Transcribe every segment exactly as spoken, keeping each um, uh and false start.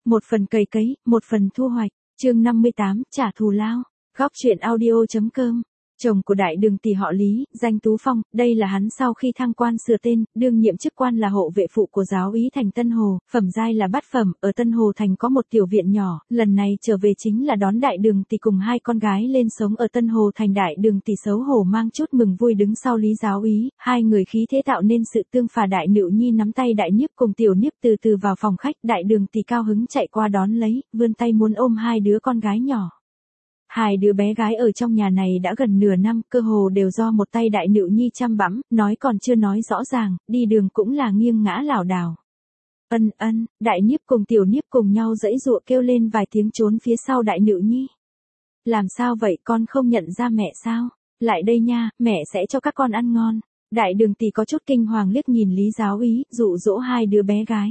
một phần cày cấy, một phần thu hoạch. Chương năm mươi tám, trả thù lao. Góc truyện audio.com. Chồng của đại đường tỷ họ Lý, danh Tú Phong, đây là hắn sau khi thăng quan sửa tên, đương nhiệm chức quan là hộ vệ phụ của giáo úy thành Tân Hồ, phẩm giai là bát phẩm, ở Tân Hồ thành có một tiểu viện nhỏ, lần này trở về chính là đón đại đường tỷ cùng hai con gái lên sống ở Tân Hồ thành. Đại đường tỷ xấu hổ mang chút mừng vui đứng sau Lý giáo úy, hai người khí thế tạo nên sự tương phà. Đại Nữu Nhi nắm tay Đại Niếp cùng Tiểu Niếp từ từ vào phòng khách, đại đường tỷ cao hứng chạy qua đón lấy, vươn tay muốn ôm hai đứa con gái nhỏ. Hai đứa bé gái ở trong nhà này đã gần nửa năm, cơ hồ đều do một tay Đại Nữu Nhi chăm bẵm, nói còn chưa nói rõ ràng, đi đường cũng là nghiêng ngã lảo đảo. Ân ân, Đại Niếp cùng Tiểu Niếp cùng nhau giãy giụa kêu lên vài tiếng trốn phía sau Đại Nữu Nhi. Làm sao vậy, con không nhận ra mẹ sao? Lại đây nha, mẹ sẽ cho các con ăn ngon. Đại đường tỷ có chút kinh hoàng liếc nhìn Lý giáo úy, dụ dỗ hai đứa bé gái.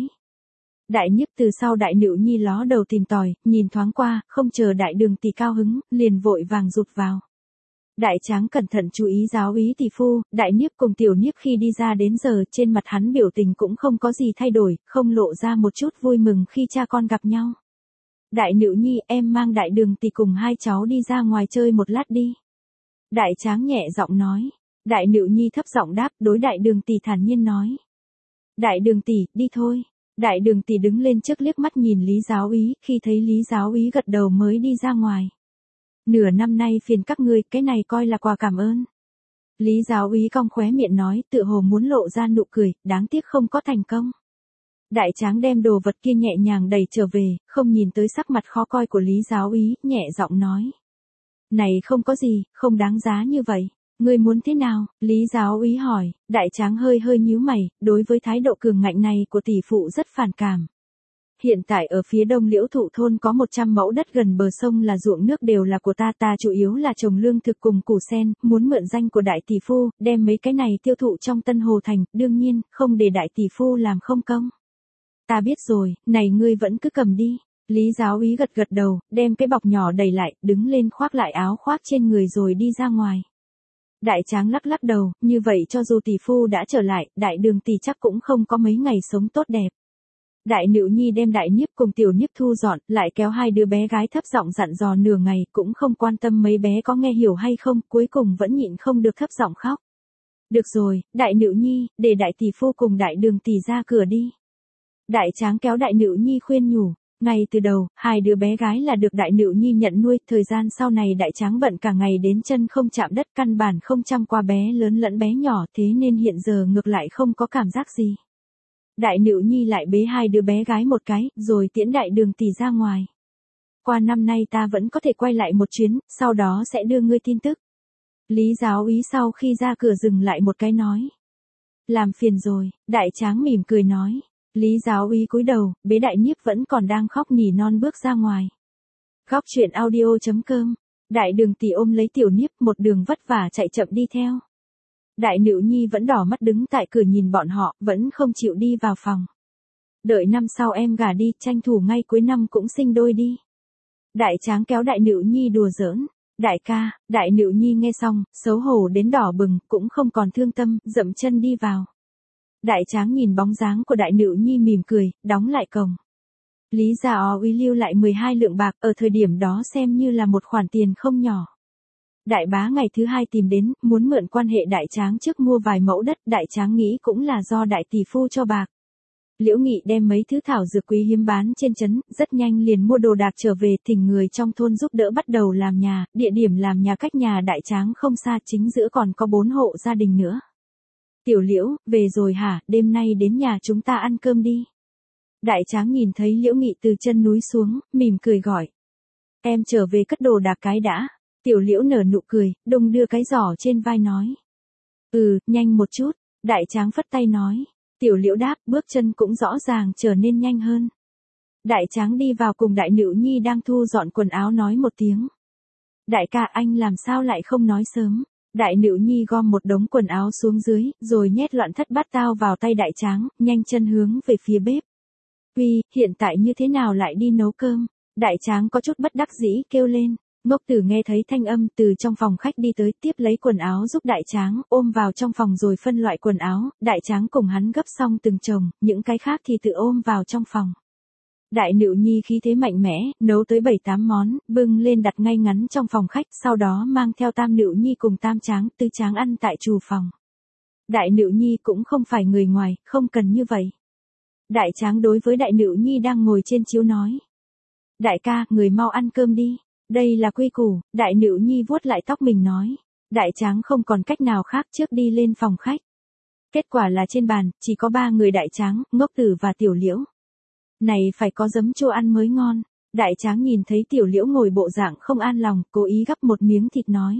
Đại Niếp từ sau Đại Nữu Nhi ló đầu tìm tòi, nhìn thoáng qua, không chờ đại đường tỷ cao hứng, liền vội vàng rụt vào. Đại Tráng cẩn thận chú ý giáo úy tỷ phu, Đại Niếp cùng Tiểu Niếp khi đi ra đến giờ, trên mặt hắn biểu tình cũng không có gì thay đổi, không lộ ra một chút vui mừng khi cha con gặp nhau. Đại Nữu Nhi, em mang đại đường tỷ cùng hai cháu đi ra ngoài chơi một lát đi. Đại Tráng nhẹ giọng nói. Đại Nữu Nhi thấp giọng đáp, đối đại đường tỷ thản nhiên nói. Đại đường tỷ, đi thôi. Đại đường tỷ đứng lên trước liếc mắt nhìn Lý giáo úy, khi thấy Lý giáo úy gật đầu mới đi ra ngoài. Nửa năm nay phiền các ngươi, cái này coi là quà cảm ơn. Lý giáo úy cong khóe miệng nói, tựa hồ muốn lộ ra nụ cười, đáng tiếc không có thành công. Đại Tráng đem đồ vật kia nhẹ nhàng đẩy trở về, không nhìn tới sắc mặt khó coi của Lý giáo úy, nhẹ giọng nói. Này không có gì, không đáng giá như vậy. Ngươi muốn thế nào? Lý giáo úy hỏi. Đại Tráng hơi hơi nhíu mày, đối với thái độ cường ngạnh này của tỷ phụ rất phản cảm. Hiện tại ở phía đông Liễu Thụ thôn có một trăm mẫu đất gần bờ sông là ruộng nước đều là của ta, ta chủ yếu là trồng lương thực cùng củ sen, muốn mượn danh của đại tỷ phu, đem mấy cái này tiêu thụ trong Tân Hồ thành, đương nhiên, không để đại tỷ phu làm không công. Ta biết rồi, này ngươi vẫn cứ cầm đi. Lý giáo úy gật gật đầu, đem cái bọc nhỏ đẩy lại, đứng lên khoác lại áo khoác trên người rồi đi ra ngoài. Đại Tráng lắc lắc đầu, như vậy cho dù tỷ phu đã trở lại, đại đường tỷ chắc cũng không có mấy ngày sống tốt đẹp. Đại Nữu Nhi đem Đại Niếp cùng Tiểu Niếp thu dọn, lại kéo hai đứa bé gái thấp giọng dặn dò nửa ngày, cũng không quan tâm mấy bé có nghe hiểu hay không, cuối cùng vẫn nhịn không được thấp giọng khóc. Được rồi, Đại Nữu Nhi, để đại tỷ phu cùng đại đường tỷ ra cửa đi. Đại Tráng kéo Đại Nữu Nhi khuyên nhủ. Ngay từ đầu, hai đứa bé gái là được Đại Nữu Nhi nhận nuôi, thời gian sau này Đại Tráng bận cả ngày đến chân không chạm đất, căn bản không chăm qua bé lớn lẫn bé nhỏ, thế nên hiện giờ ngược lại không có cảm giác gì. Đại Nữu Nhi lại bế hai đứa bé gái một cái, rồi tiễn đại đường tỷ ra ngoài. Qua năm nay ta vẫn có thể quay lại một chuyến, sau đó sẽ đưa ngươi tin tức. Lý giáo úy sau khi ra cửa dừng lại một cái nói. Làm phiền rồi, Đại Tráng mỉm cười nói. Lý giáo úy cúi đầu, bế Đại Niếp vẫn còn đang khóc nỉ non bước ra ngoài. Góc truyện audio.com. Đại đường tỷ ôm lấy Tiểu Niếp, một đường vất vả chạy chậm đi theo. Đại Nữu Nhi vẫn đỏ mắt đứng tại cửa nhìn bọn họ, vẫn không chịu đi vào phòng. Đợi năm sau em gả đi, tranh thủ ngay cuối năm cũng sinh đôi đi. Đại Tráng kéo Đại Nữu Nhi đùa giỡn. Đại ca, Đại Nữu Nhi nghe xong, xấu hổ đến đỏ bừng, cũng không còn thương tâm, dậm chân đi vào. Đại Tráng nhìn bóng dáng của Đại Nữu Nhi mỉm cười, đóng lại cổng. Lý giáo úy lưu lại mười hai lượng bạc, ở thời điểm đó xem như là một khoản tiền không nhỏ. Đại bá ngày thứ hai tìm đến, muốn mượn quan hệ Đại Tráng trước mua vài mẫu đất, Đại Tráng nghĩ cũng là do đại tỷ phu cho bạc. Liễu Nghị đem mấy thứ thảo dược quý hiếm bán trên trấn, rất nhanh liền mua đồ đạc trở về, thỉnh người trong thôn giúp đỡ bắt đầu làm nhà, địa điểm làm nhà cách nhà Đại Tráng không xa, chính giữa còn có bốn hộ gia đình nữa. Tiểu Liễu, về rồi hả, đêm nay đến nhà chúng ta ăn cơm đi. Đại Tráng nhìn thấy Liễu Nghị từ chân núi xuống, mỉm cười gọi. Em trở về cất đồ đạc cái đã. Tiểu Liễu nở nụ cười, đung đưa cái giỏ trên vai nói. Ừ, nhanh một chút. Đại Tráng phất tay nói. Tiểu Liễu đáp, bước chân cũng rõ ràng trở nên nhanh hơn. Đại Tráng đi vào cùng Đại Nữu Nhi đang thu dọn quần áo nói một tiếng. Đại ca, anh làm sao lại không nói sớm. Đại Nữu Nhi gom một đống quần áo xuống dưới, rồi nhét loạn thất bát tao vào tay Đại Tráng, nhanh chân hướng về phía bếp. Uy, hiện tại như thế nào lại đi nấu cơm? Đại Tráng có chút bất đắc dĩ kêu lên. Ngốc Tử nghe thấy thanh âm từ trong phòng khách đi tới, tiếp lấy quần áo giúp Đại Tráng, ôm vào trong phòng rồi phân loại quần áo, Đại Tráng cùng hắn gấp xong từng chồng, những cái khác thì tự ôm vào trong phòng. Đại Nữu Nhi khí thế mạnh mẽ, nấu tới bảy tám món, bưng lên đặt ngay ngắn trong phòng khách, sau đó mang theo Tam Nữu Nhi cùng Tam Tráng, Tư Tráng ăn tại trù phòng. Đại Nữu Nhi cũng không phải người ngoài, không cần như vậy. Đại Tráng đối với Đại Nữu Nhi đang ngồi trên chiếu nói. Đại ca, người mau ăn cơm đi. Đây là quy củ, Đại Nữu Nhi vuốt lại tóc mình nói. Đại Tráng không còn cách nào khác trước đi lên phòng khách. Kết quả là trên bàn, chỉ có ba người Đại Tráng, Ngốc Tử và Tiểu Liễu. Này phải có giấm chua ăn mới ngon. Đại Tráng nhìn thấy Tiểu Liễu ngồi bộ dạng không an lòng, cố ý gắp một miếng thịt nói.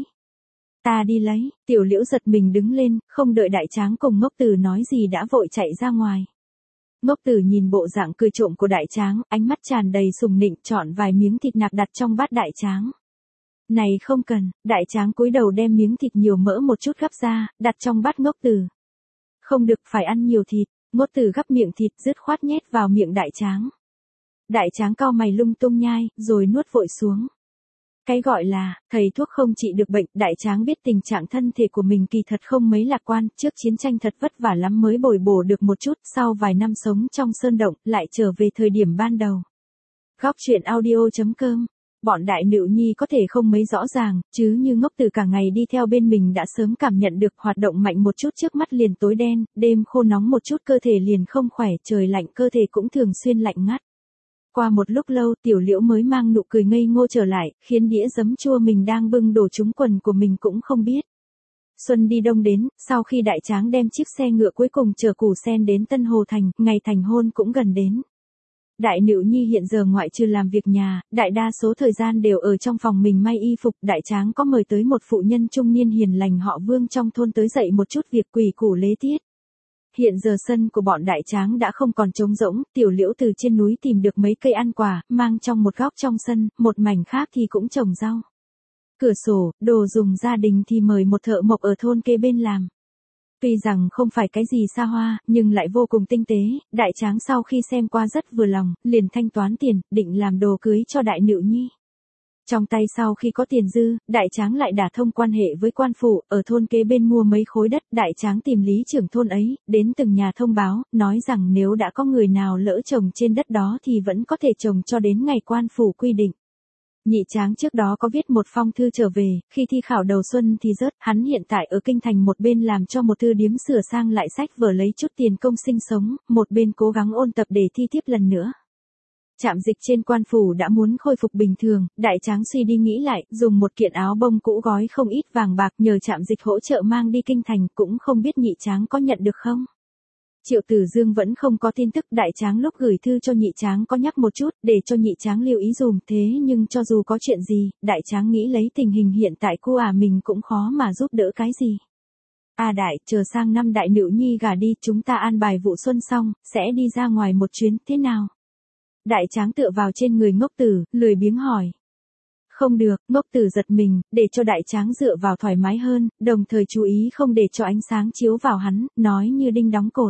Ta đi lấy, Tiểu Liễu giật mình đứng lên, không đợi Đại Tráng cùng Ngốc Tử nói gì đã vội chạy ra ngoài. Ngốc Tử nhìn bộ dạng cười trộm của Đại Tráng, ánh mắt tràn đầy sùng nịnh, chọn vài miếng thịt nạc đặt trong bát Đại Tráng. Này không cần, Đại Tráng cúi đầu đem miếng thịt nhiều mỡ một chút gắp ra, đặt trong bát Ngốc Tử. Không được, phải ăn nhiều thịt. Ngốc Tử gắp miệng thịt dứt khoát nhét vào miệng Đại Tráng. Đại Tráng cau mày lung tung nhai, rồi nuốt vội xuống. Cái gọi là, thầy thuốc không trị được bệnh, Đại Tráng biết tình trạng thân thể của mình kỳ thật không mấy lạc quan, trước chiến tranh thật vất vả lắm mới bồi bổ được một chút, sau vài năm sống trong sơn động, lại trở về thời điểm ban đầu. Góc truyện audio chấm com. Bọn Đại Nữu Nhi có thể không mấy rõ ràng, chứ như Ngốc Tử cả ngày đi theo bên mình đã sớm cảm nhận được hoạt động mạnh một chút trước mắt liền tối đen, đêm khô nóng một chút cơ thể liền không khỏe, trời lạnh cơ thể cũng thường xuyên lạnh ngắt. Qua một lúc lâu Tiểu Liễu mới mang nụ cười ngây ngô trở lại, khiến đĩa giấm chua mình đang bưng đổ trúng quần của mình cũng không biết. Xuân đi đông đến, sau khi Đại Tráng đem chiếc xe ngựa cuối cùng chở củ sen đến Tân Hồ Thành, ngày thành hôn cũng gần đến. Đại Nữu Nhi hiện giờ ngoại trừ làm việc nhà, đại đa số thời gian đều ở trong phòng mình may y phục. Đại Tráng có mời tới một phụ nhân trung niên hiền lành họ Vương trong thôn tới dạy một chút việc quỳ củ lễ tiết. Hiện giờ sân của bọn Đại Tráng đã không còn trống rỗng, Tiểu Liễu từ trên núi tìm được mấy cây ăn quả, mang trong một góc trong sân, một mảnh khác thì cũng trồng rau. Cửa sổ, đồ dùng gia đình thì mời một thợ mộc ở thôn kế bên làm. Tuy rằng không phải cái gì xa hoa, nhưng lại vô cùng tinh tế, Đại Tráng sau khi xem qua rất vừa lòng, liền thanh toán tiền, định làm đồ cưới cho Đại Nữu Nhi. Trong tay sau khi có tiền dư, Đại Tráng lại đả thông quan hệ với quan phủ, ở thôn kế bên mua mấy khối đất, Đại Tráng tìm lý trưởng thôn ấy, đến từng nhà thông báo, nói rằng nếu đã có người nào lỡ trồng trên đất đó thì vẫn có thể trồng cho đến ngày quan phủ quy định. Nhị Tráng trước đó có viết một phong thư trở về, khi thi khảo đầu xuân thì rớt, hắn hiện tại ở kinh thành một bên làm cho một thư điếm sửa sang lại sách vở lấy chút tiền công sinh sống, một bên cố gắng ôn tập để thi tiếp lần nữa. Trạm dịch trên quan phủ đã muốn khôi phục bình thường, Đại Tráng suy đi nghĩ lại, dùng một kiện áo bông cũ gói không ít vàng bạc nhờ trạm dịch hỗ trợ mang đi kinh thành, cũng không biết Nhị Tráng có nhận được không. Triệu Tử Dương vẫn không có tin tức, Đại Tráng lúc gửi thư cho Nhị Tráng có nhắc một chút, để cho Nhị Tráng lưu ý dùm, thế nhưng cho dù có chuyện gì, Đại Tráng nghĩ lấy tình hình hiện tại cô à mình cũng khó mà giúp đỡ cái gì. À Đại, chờ sang năm Đại Nữu Nhi gả đi, chúng ta an bài vụ xuân xong, sẽ đi ra ngoài một chuyến, thế nào? Đại Tráng tựa vào trên người Ngốc Tử, lười biếng hỏi. Không được, Ngốc Tử giật mình, để cho Đại Tráng dựa vào thoải mái hơn, đồng thời chú ý không để cho ánh sáng chiếu vào hắn, nói như đinh đóng cột.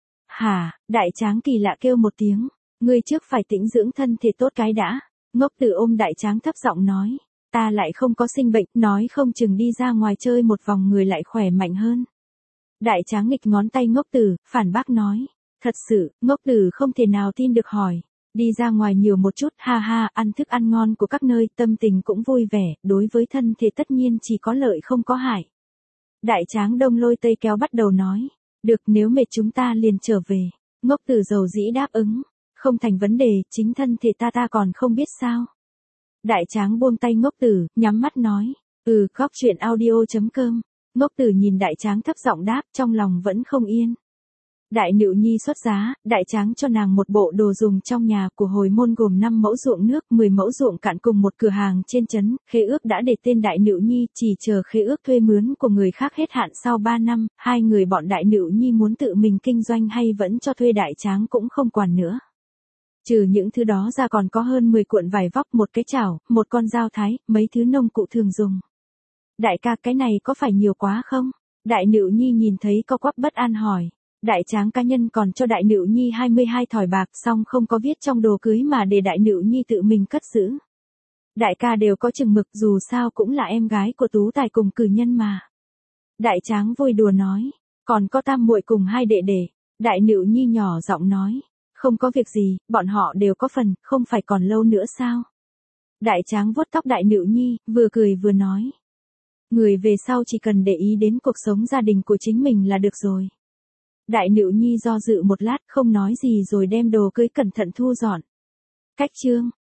Hả, Đại Tráng kỳ lạ kêu một tiếng, ngươi trước phải tĩnh dưỡng thân thể tốt cái đã. Ngốc Tử ôm Đại Tráng thấp giọng nói, ta lại không có sinh bệnh, nói không chừng đi ra ngoài chơi một vòng người lại khỏe mạnh hơn. Đại Tráng nghịch ngón tay Ngốc Tử, phản bác nói, thật sự, Ngốc Tử không thể nào tin được hỏi. Đi ra ngoài nhiều một chút, ha ha, ăn thức ăn ngon của các nơi, tâm tình cũng vui vẻ, đối với thân thể tất nhiên chỉ có lợi không có hại. Đại Tráng đông lôi tây kéo bắt đầu nói, được nếu mệt chúng ta liền trở về. Ngốc Tử dầu dĩ đáp ứng, không thành vấn đề, chính thân thể ta ta còn không biết sao. Đại Tráng buông tay Ngốc Tử, nhắm mắt nói, ừ, góc truyện audio chấm com. Ngốc Tử nhìn Đại Tráng thấp giọng đáp, trong lòng vẫn không yên. Đại Nữu Nhi xuất giá, Đại Tráng cho nàng một bộ đồ dùng trong nhà của hồi môn gồm năm mẫu ruộng nước, mười mẫu ruộng cạn cùng một cửa hàng trên trấn, khế ước đã để tên Đại Nữu Nhi, chỉ chờ khế ước thuê mướn của người khác hết hạn sau ba năm, hai người bọn Đại Nữu Nhi muốn tự mình kinh doanh hay vẫn cho thuê Đại Tráng cũng không quản nữa. Trừ những thứ đó ra còn có hơn mười cuộn vải vóc, một cái chảo, một con dao thái, mấy thứ nông cụ thường dùng. Đại ca, cái này có phải nhiều quá không? Đại Nữu Nhi nhìn thấy co quắp bất an hỏi. Đại Tráng cá nhân còn cho Đại Nữu Nhi hai mươi hai thỏi bạc, xong không có viết trong đồ cưới mà để Đại Nữu Nhi tự mình cất giữ. Đại ca đều có chừng mực, dù sao cũng là em gái của tú tài cùng cử nhân mà. Đại Tráng vui đùa nói, còn có tam muội cùng hai đệ đệ. Đại Nữu Nhi nhỏ giọng nói, Không có việc gì, bọn họ đều có phần, không phải còn lâu nữa sao? Đại tráng vuốt tóc đại nữ nhi, vừa cười vừa nói. Người về sau chỉ cần để ý đến cuộc sống gia đình của chính mình là được rồi. Đại nữ nhi do dự một lát không nói gì rồi đem đồ cưới cẩn thận thu dọn. Cách chương.